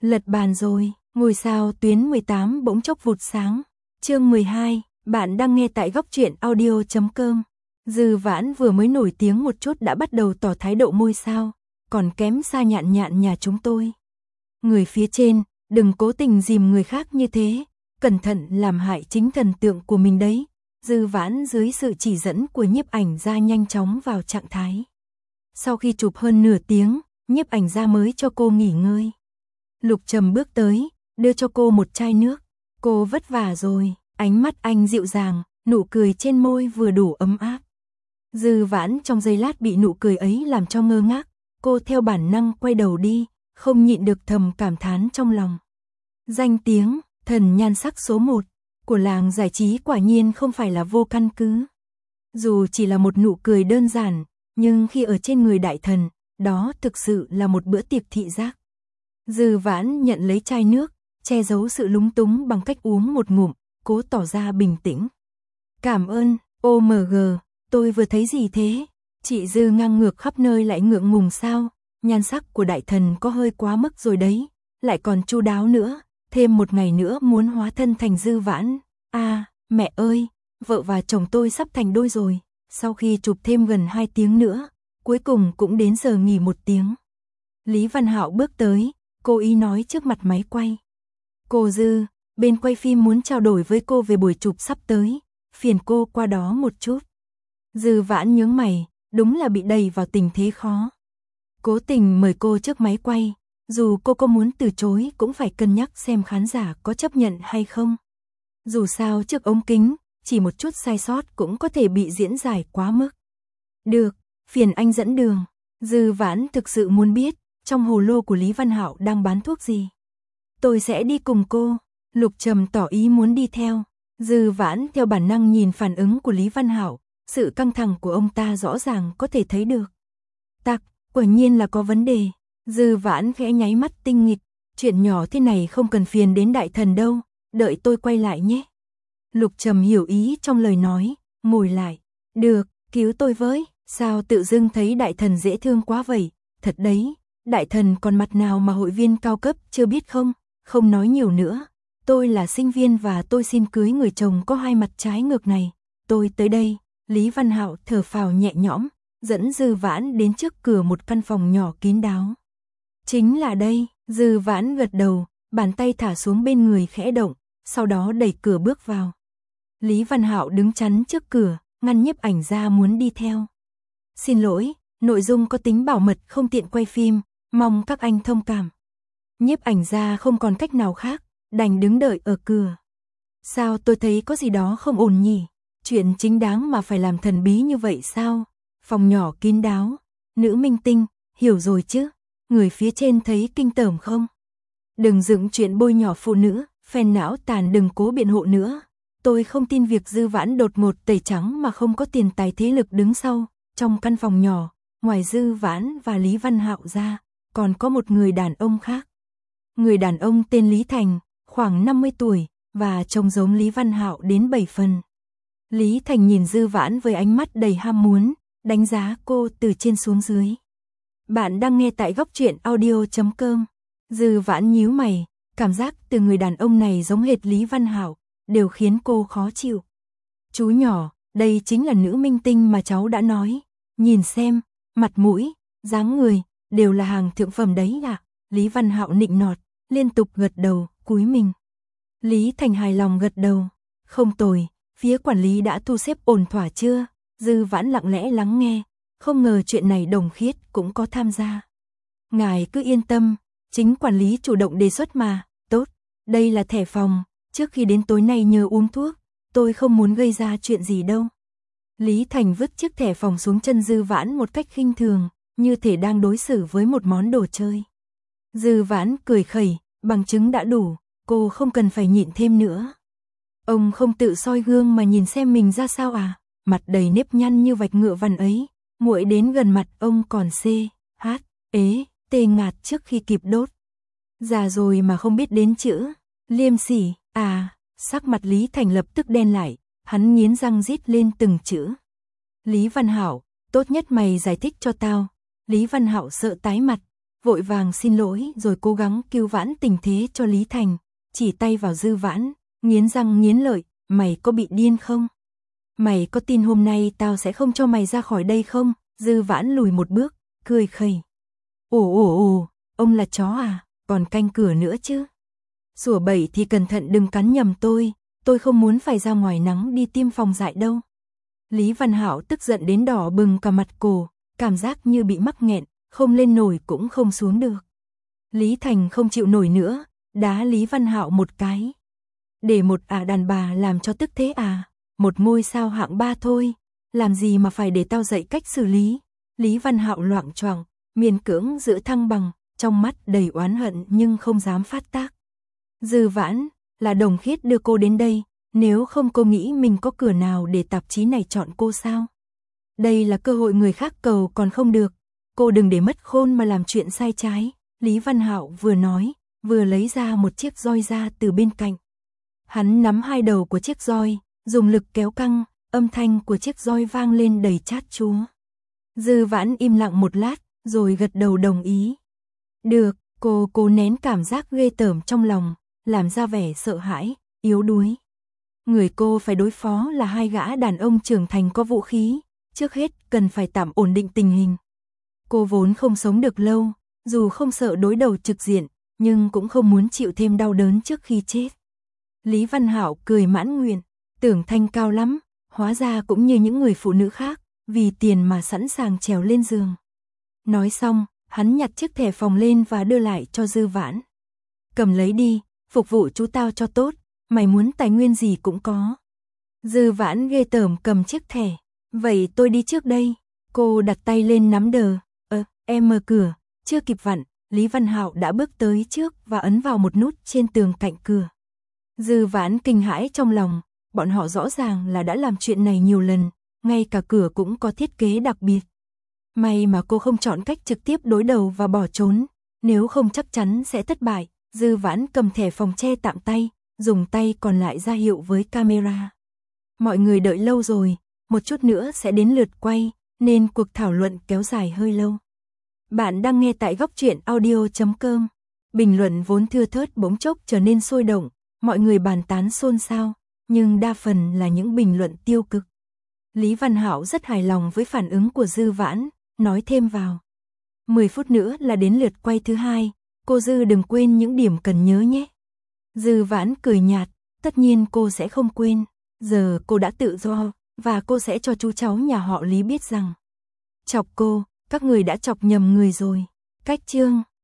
Lật bàn rồi, ngôi sao tuyến 18 bỗng chốc vụt sáng. Chương 12, bạn đang nghe tại góc truyện audio.com. Dư Vãn vừa mới nổi tiếng một chút đã bắt đầu tỏ thái độ ngôi sao, còn kém xa Nhạn Nhạn nhà chúng tôi. Người phía trên, đừng cố tình dìm người khác như thế, cẩn thận làm hại chính thần tượng của mình đấy. Dư Vãn dưới sự chỉ dẫn của nhiếp ảnh gia nhanh chóng vào trạng thái. Sau khi chụp hơn nửa tiếng, nhiếp ảnh gia mới cho cô nghỉ ngơi. Lục Trầm bước tới, đưa cho cô một chai nước. Cô vất vả rồi, ánh mắt anh dịu dàng, nụ cười trên môi vừa đủ ấm áp. Dư Vãn trong giây lát bị nụ cười ấy làm cho ngơ ngác, cô theo bản năng quay đầu đi, không nhịn được thầm cảm thán trong lòng. Danh tiếng, thần nhan sắc số 1 của làng giải trí quả nhiên không phải là vô căn cứ. Dù chỉ là một nụ cười đơn giản, nhưng khi ở trên người đại thần, đó thực sự là một bữa tiệc thị giác. Dư Vãn nhận lấy chai nước, che giấu sự lúng túng bằng cách uống một ngụm, cố tỏ ra bình tĩnh. Cảm ơn, OMG, tôi vừa thấy gì thế? Chị Dư ngang ngược khắp nơi lại ngượng ngùng sao? Nhan sắc của đại thần có hơi quá mức rồi đấy, lại còn chu đáo nữa, thêm một ngày nữa muốn hóa thân thành Dư Vãn. À, mẹ ơi, vợ và chồng tôi sắp thành đôi rồi, sau khi chụp thêm gần 2 tiếng nữa, cuối cùng cũng đến giờ nghỉ 1 tiếng. Lý Văn Hạo bước tới, cô ý nói trước mặt máy quay. Cô Dư, bên quay phim muốn trao đổi với cô về buổi chụp sắp tới, phiền cô qua đó một chút. Dư Vãn nhướng mày, đúng là bị đẩy vào tình thế khó. Cố tình mời cô trước máy quay, dù cô có muốn từ chối cũng phải cân nhắc xem khán giả có chấp nhận hay không. Dù sao trước ống kính, chỉ một chút sai sót cũng có thể bị diễn giải quá mức. Được, phiền anh dẫn đường. Dư Vãn thực sự muốn biết, trong hồ lô của Lý Văn Hạo đang bán thuốc gì. Tôi sẽ đi cùng cô. Lục Trầm tỏ ý muốn đi theo. Dư Vãn theo bản năng nhìn phản ứng của Lý Văn Hạo, sự căng thẳng của ông ta rõ ràng có thể thấy được. Tặc, quả nhiên là có vấn đề. Dư Vãn khẽ nháy mắt tinh nghịch, chuyện nhỏ thế này không cần phiền đến đại thần đâu, đợi tôi quay lại nhé. Lục Trầm hiểu ý trong lời nói, ngồi lại. Được, cứu tôi với, sao tự dưng thấy đại thần dễ thương quá vậy, thật đấy, đại thần còn mặt nào mà hội viên cao cấp chưa biết không, không nói nhiều nữa. Tôi là sinh viên và tôi xin cưới người chồng có hai mặt trái ngược này, tôi tới đây. Lý Văn Hạo thở phào nhẹ nhõm, dẫn Dư Vãn đến trước cửa một căn phòng nhỏ kín đáo. Chính là đây, Dư Vãn gật đầu, bàn tay thả xuống bên người khẽ động, sau đó đẩy cửa bước vào. Lý Văn Hạo đứng chắn trước cửa, ngăn nhiếp ảnh gia muốn đi theo. Xin lỗi, nội dung có tính bảo mật không tiện quay phim, mong các anh thông cảm. Nhiếp ảnh gia không còn cách nào khác, đành đứng đợi ở cửa. Sao tôi thấy có gì đó không ổn nhỉ? Chuyện chính đáng mà phải làm thần bí như vậy sao? Phòng nhỏ kín đáo, nữ minh tinh, hiểu rồi chứ? Người phía trên thấy kinh tởm không? Đừng dựng chuyện bôi nhỏ phụ nữ, phèn não tàn đừng cố biện hộ nữa. Tôi không tin việc Dư Vãn đột ngột tẩy trắng mà không có tiền tài thế lực đứng sau. Trong căn phòng nhỏ, ngoài Dư Vãn và Lý Văn Hạo ra, còn có một người đàn ông khác. Người đàn ông tên Lý Thành, khoảng 50 tuổi, và trông giống Lý Văn Hạo đến 7 phần. Lý Thành nhìn Dư Vãn với ánh mắt đầy ham muốn, đánh giá cô từ trên xuống dưới. Bạn đang nghe tại góc truyện audio.com. Dư Vãn nhíu mày, cảm giác từ người đàn ông này giống hệt Lý Văn Hạo, đều khiến cô khó chịu. Chú nhỏ, đây chính là nữ minh tinh mà cháu đã nói. Nhìn xem, mặt mũi, dáng người, đều là hàng thượng phẩm đấy ạ. Lý Văn Hạo nịnh nọt, liên tục gật đầu, cúi mình. Lý Thành hài lòng gật đầu. Không tồi, phía quản lý đã thu xếp ổn thỏa chưa? Dư Vãn lặng lẽ lắng nghe, không ngờ chuyện này Đồng Khiết cũng có tham gia. Ngài cứ yên tâm, chính quản lý chủ động đề xuất mà. Tốt, đây là thẻ phòng, trước khi đến tối nay nhớ uống thuốc, tôi không muốn gây ra chuyện gì đâu. Lý Thành vứt chiếc thẻ phòng xuống chân Dư Vãn một cách khinh thường, như thể đang đối xử với một món đồ chơi. Dư Vãn cười khẩy, bằng chứng đã đủ, cô không cần phải nhịn thêm nữa. Ông không tự soi gương mà nhìn xem mình ra sao à? Mặt đầy nếp nhăn như vạch ngựa vằn ấy, muội đến gần mặt ông còn tê ngạt trước khi kịp đốt. Già rồi mà không biết đến chữ liêm sỉ à? Sắc mặt Lý Thành lập tức đen lại, hắn nghiến răng rít lên từng chữ. Lý Văn Hạo, tốt nhất mày giải thích cho tao. Lý Văn Hạo sợ tái mặt, vội vàng xin lỗi rồi cố gắng cứu vãn tình thế cho Lý Thành, chỉ tay vào Dư Vãn, nghiến răng nghiến lợi, mày có bị điên không? Mày có tin hôm nay tao sẽ không cho mày ra khỏi đây không? Dư Vãn lùi một bước, cười khẩy. Ồ, ông là chó à, còn canh cửa nữa chứ? Sủa bậy thì cẩn thận đừng cắn nhầm tôi không muốn phải ra ngoài nắng đi tiêm phòng dại đâu. Lý Văn Hạo tức giận đến đỏ bừng cả mặt cổ, cảm giác như bị mắc nghẹn, không lên nổi cũng không xuống được. Lý Thành không chịu nổi nữa, đá Lý Văn Hạo một cái. Để một đàn bà làm cho tức thế à, một ngôi sao hạng 3 thôi, làm gì mà phải để tao dạy cách xử lý. Lý Văn Hạo loạng choạng, miễn cưỡng giữ thăng bằng, trong mắt đầy oán hận nhưng không dám phát tác. Dư Vãn, là Đồng Khiết đưa cô đến đây, nếu không cô nghĩ mình có cửa nào để tạp chí này chọn cô sao? Đây là cơ hội người khác cầu còn không được, cô đừng để mất khôn mà làm chuyện sai trái. Lý Văn Hạo vừa nói, vừa lấy ra một chiếc roi ra từ bên cạnh. Hắn nắm hai đầu của chiếc roi, dùng lực kéo căng, âm thanh của chiếc roi vang lên đầy chát chúa. Dư Vãn im lặng một lát, rồi gật đầu đồng ý. Được, cô cố nén cảm giác ghê tởm trong lòng, làm ra vẻ sợ hãi, yếu đuối. Người cô phải đối phó là hai gã đàn ông trưởng thành có vũ khí, trước hết cần phải tạm ổn định tình hình. Cô vốn không sống được lâu, dù không sợ đối đầu trực diện, nhưng cũng không muốn chịu thêm đau đớn trước khi chết. Lý Văn Hạo cười mãn nguyện, tưởng Thanh cao lắm, hóa ra cũng như những người phụ nữ khác, vì tiền mà sẵn sàng trèo lên giường. Nói xong, hắn nhặt chiếc thẻ phòng lên và đưa lại cho Dư Vãn. Cầm lấy đi, phục vụ chú tao cho tốt, mày muốn tài nguyên gì cũng có. Dư Vãn ghê tởm cầm chiếc thẻ, vậy tôi đi trước đây. Cô đặt tay lên nắm đờ, em mở cửa, chưa kịp vặn, Lý Văn Hạo đã bước tới trước và ấn vào một nút trên tường cạnh cửa. Dư Vãn kinh hãi trong lòng, bọn họ rõ ràng là đã làm chuyện này nhiều lần, ngay cả cửa cũng có thiết kế đặc biệt. May mà cô không chọn cách trực tiếp đối đầu và bỏ trốn, nếu không chắc chắn sẽ thất bại. Dư Vãn cầm thẻ phòng che tạm tay, dùng tay còn lại ra hiệu với camera. Mọi người đợi lâu rồi, một chút nữa sẽ đến lượt quay, nên cuộc thảo luận kéo dài hơi lâu. Bạn đang nghe tại Góc Truyện Audio.com. Bình luận vốn thưa thớt bỗng chốc trở nên sôi động, mọi người bàn tán xôn xao, nhưng đa phần là những bình luận tiêu cực. Lý Văn Hạo rất hài lòng với phản ứng của Dư Vãn, nói thêm vào. 10 phút nữa là đến lượt quay thứ hai, cô Dư đừng quên những điểm cần nhớ nhé. Dư Vãn cười nhạt, tất nhiên cô sẽ không quên, giờ cô đã tự do, và cô sẽ cho chú cháu nhà họ Lý biết rằng. Chọc cô, các người đã chọc nhầm người rồi. Cách chương